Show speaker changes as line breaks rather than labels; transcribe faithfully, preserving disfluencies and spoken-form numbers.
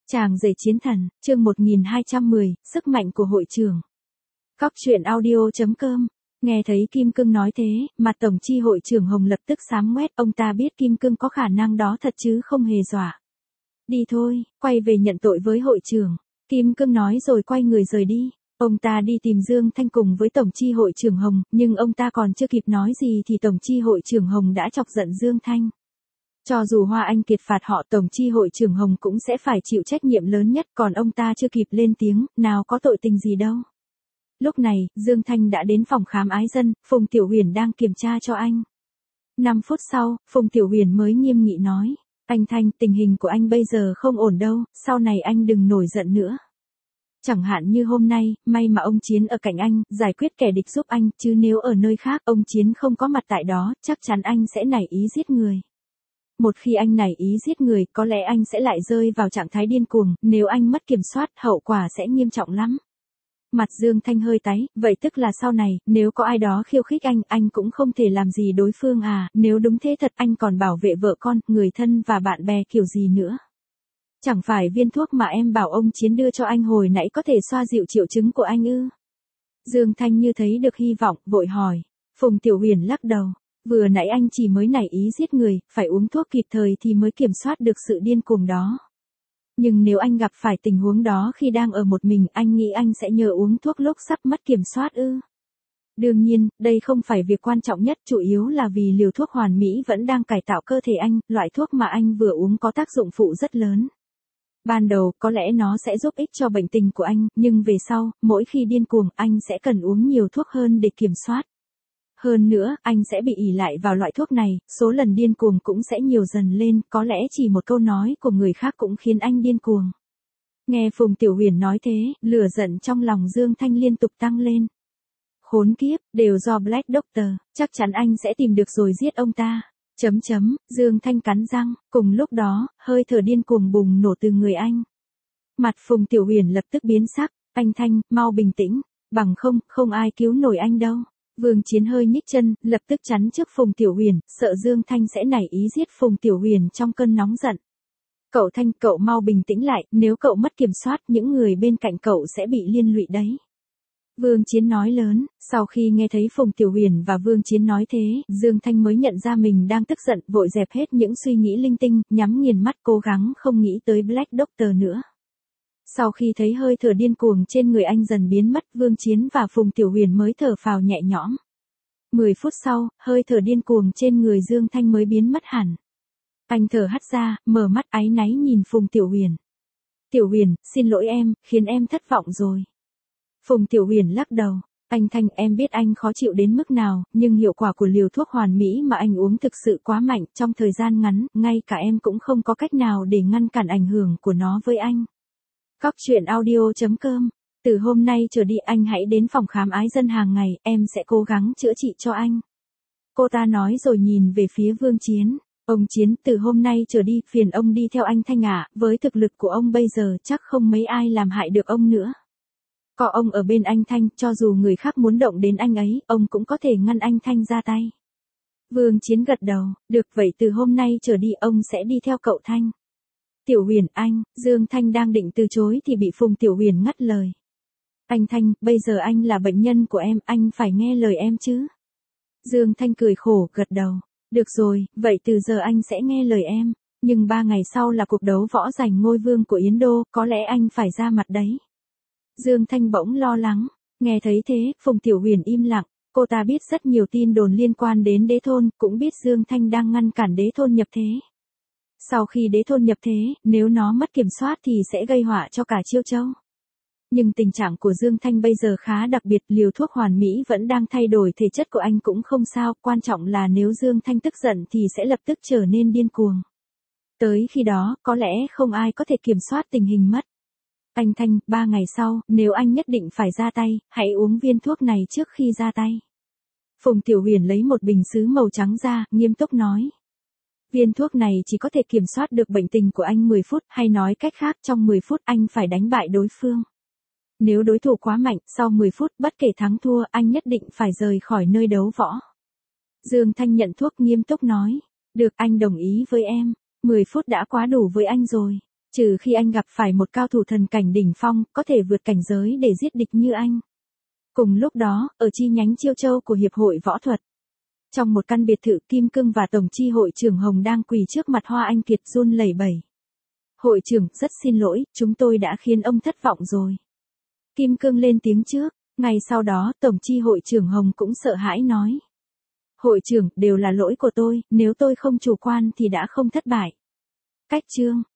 Chàng rể chiến thần, chương một nghìn hai trăm mười, sức mạnh của hội trưởng. Cóc truyện audio chấm com. Nghe thấy Kim Cương nói thế, mặt tổng chi hội trưởng Hồng lập tức xám ngoét, ông ta biết Kim Cương có khả năng đó thật chứ không hề dọa. Đi thôi, quay về nhận tội với hội trưởng. Kim Cương nói rồi quay người rời đi. Ông ta đi tìm Dương Thanh cùng với tổng chi hội trưởng Hồng, nhưng ông ta còn chưa kịp nói gì thì tổng chi hội trưởng Hồng đã chọc giận Dương Thanh. Cho dù Hoa Anh Kiệt phạt họ, tổng chi hội trưởng Hồng cũng sẽ phải chịu trách nhiệm lớn nhất, còn ông ta chưa kịp lên tiếng, nào có tội tình gì đâu. Lúc này, Dương Thanh đã đến phòng khám ái dân, Phùng Tiểu Huyền đang kiểm tra cho anh. năm phút sau, Phùng Tiểu Huyền mới nghiêm nghị nói, anh Thanh, tình hình của anh bây giờ không ổn đâu, sau này anh đừng nổi giận nữa. Chẳng hạn như hôm nay, may mà ông Chiến ở cạnh anh, giải quyết kẻ địch giúp anh, chứ nếu ở nơi khác, ông Chiến không có mặt tại đó, chắc chắn anh sẽ nảy ý giết người. Một khi anh nảy ý giết người, có lẽ anh sẽ lại rơi vào trạng thái điên cuồng, nếu anh mất kiểm soát, hậu quả sẽ nghiêm trọng lắm. Mặt Dương Thanh hơi tái, vậy tức là sau này, nếu có ai đó khiêu khích anh, anh cũng không thể làm gì đối phương à, nếu đúng thế thật anh còn bảo vệ vợ con, người thân và bạn bè kiểu gì nữa. Chẳng phải viên thuốc mà em bảo ông Chiến đưa cho anh hồi nãy có thể xoa dịu triệu chứng của anh ư? Dương Thanh như thấy được hy vọng, vội hỏi. Phùng Tiểu Huyền lắc đầu. Vừa nãy anh chỉ mới nảy ý giết người, phải uống thuốc kịp thời thì mới kiểm soát được sự điên cuồng đó. Nhưng nếu anh gặp phải tình huống đó khi đang ở một mình, anh nghĩ anh sẽ nhờ uống thuốc lúc sắp mất kiểm soát ư? Đương nhiên, đây không phải việc quan trọng nhất, chủ yếu là vì liều thuốc hoàn mỹ vẫn đang cải tạo cơ thể anh, loại thuốc mà anh vừa uống có tác dụng phụ rất lớn. Ban đầu, có lẽ nó sẽ giúp ích cho bệnh tình của anh, nhưng về sau, mỗi khi điên cuồng, anh sẽ cần uống nhiều thuốc hơn để kiểm soát. Hơn nữa, anh sẽ bị ỷ lại vào loại thuốc này, số lần điên cuồng cũng sẽ nhiều dần lên, có lẽ chỉ một câu nói của người khác cũng khiến anh điên cuồng. Nghe Phùng Tiểu Huyền nói thế, lửa giận trong lòng Dương Thanh liên tục tăng lên. Khốn kiếp, đều do Black Doctor, chắc chắn anh sẽ tìm được rồi giết ông ta. Chấm chấm, Dương Thanh cắn răng, cùng lúc đó, hơi thở điên cuồng bùng nổ từ người anh. Mặt Phùng Tiểu Huyền lập tức biến sắc, anh Thanh, mau bình tĩnh, bằng không, không ai cứu nổi anh đâu. Vương Chiến hơi nhích chân, lập tức chắn trước Phùng Tiểu Huyền, sợ Dương Thanh sẽ nảy ý giết Phùng Tiểu Huyền trong cơn nóng giận. Cậu Thanh, cậu mau bình tĩnh lại, nếu cậu mất kiểm soát, những người bên cạnh cậu sẽ bị liên lụy đấy. Vương Chiến nói lớn, sau khi nghe thấy Phùng Tiểu Huyền và Vương Chiến nói thế, Dương Thanh mới nhận ra mình đang tức giận, vội dẹp hết những suy nghĩ linh tinh, nhắm nghiền mắt cố gắng không nghĩ tới Black Doctor nữa. Sau khi thấy hơi thở điên cuồng trên người anh dần biến mất, Vương Chiến và Phùng Tiểu Huyền mới thở phào nhẹ nhõm. Mười phút sau, hơi thở điên cuồng trên người Dương Thanh mới biến mất hẳn. Anh thở hắt ra, mở mắt áy náy nhìn Phùng Tiểu Huyền. Tiểu Huyền, xin lỗi em, khiến em thất vọng rồi. Phùng Tiểu Huyền lắc đầu. Anh Thanh, em biết anh khó chịu đến mức nào, nhưng hiệu quả của liều thuốc hoàn mỹ mà anh uống thực sự quá mạnh, trong thời gian ngắn, ngay cả em cũng không có cách nào để ngăn cản ảnh hưởng của nó với anh. Cóc truyện audio chấm com. Từ hôm nay trở đi anh hãy đến phòng khám ái dân hàng ngày, em sẽ cố gắng chữa trị cho anh. Cô ta nói rồi nhìn về phía Vương Chiến. Ông Chiến, từ hôm nay trở đi, phiền ông đi theo anh Thanh ạ, với thực lực của ông bây giờ chắc không mấy ai làm hại được ông nữa. Có ông ở bên anh Thanh, cho dù người khác muốn động đến anh ấy, ông cũng có thể ngăn anh Thanh ra tay. Vương Chiến gật đầu, được vậy từ hôm nay trở đi ông sẽ đi theo cậu Thanh. Tiểu Huyền, anh, Dương Thanh đang định từ chối thì bị Phùng Tiểu Huyền ngắt lời. Anh Thanh, bây giờ anh là bệnh nhân của em, anh phải nghe lời em chứ. Dương Thanh cười khổ, gật đầu. Được rồi, vậy từ giờ anh sẽ nghe lời em, nhưng ba ngày sau là cuộc đấu võ giành ngôi vương của Yến Đô, có lẽ anh phải ra mặt đấy. Dương Thanh bỗng lo lắng, nghe thấy thế, Phùng Tiểu Huyền im lặng, cô ta biết rất nhiều tin đồn liên quan đến Đế Thôn, cũng biết Dương Thanh đang ngăn cản Đế Thôn nhập thế. Sau khi Đế Thôn nhập thế, nếu nó mất kiểm soát thì sẽ gây họa cho cả Chiêu Châu. Nhưng tình trạng của Dương Thanh bây giờ khá đặc biệt, liều thuốc hoàn mỹ vẫn đang thay đổi thể chất của anh cũng không sao, quan trọng là nếu Dương Thanh tức giận thì sẽ lập tức trở nên điên cuồng. Tới khi đó, có lẽ không ai có thể kiểm soát tình hình mất. Anh Thanh, ba ngày sau, nếu anh nhất định phải ra tay, hãy uống viên thuốc này trước khi ra tay. Phùng Tiểu Huyền lấy một bình sứ màu trắng ra, nghiêm túc nói. Viên thuốc này chỉ có thể kiểm soát được bệnh tình của anh mười phút, hay nói cách khác trong mười phút anh phải đánh bại đối phương. Nếu đối thủ quá mạnh, sau mười phút, bất kể thắng thua, anh nhất định phải rời khỏi nơi đấu võ. Dương Thanh nhận thuốc nghiêm túc nói. Được, anh đồng ý với em. mười phút đã quá đủ với anh rồi. Trừ khi anh gặp phải một cao thủ thần cảnh đỉnh phong, có thể vượt cảnh giới để giết địch như anh. Cùng lúc đó, ở chi nhánh Chiêu Châu của Hiệp hội Võ thuật, trong một căn biệt thự, Kim Cương và Tổng chi hội trưởng Hồng đang quỳ trước mặt Hoa Anh Kiệt run lẩy bẩy. Hội trưởng, rất xin lỗi, chúng tôi đã khiến ông thất vọng rồi. Kim Cương lên tiếng trước, ngay sau đó, Tổng chi hội trưởng Hồng cũng sợ hãi nói. Hội trưởng, đều là lỗi của tôi, nếu tôi không chủ quan thì đã không thất bại. Cách chương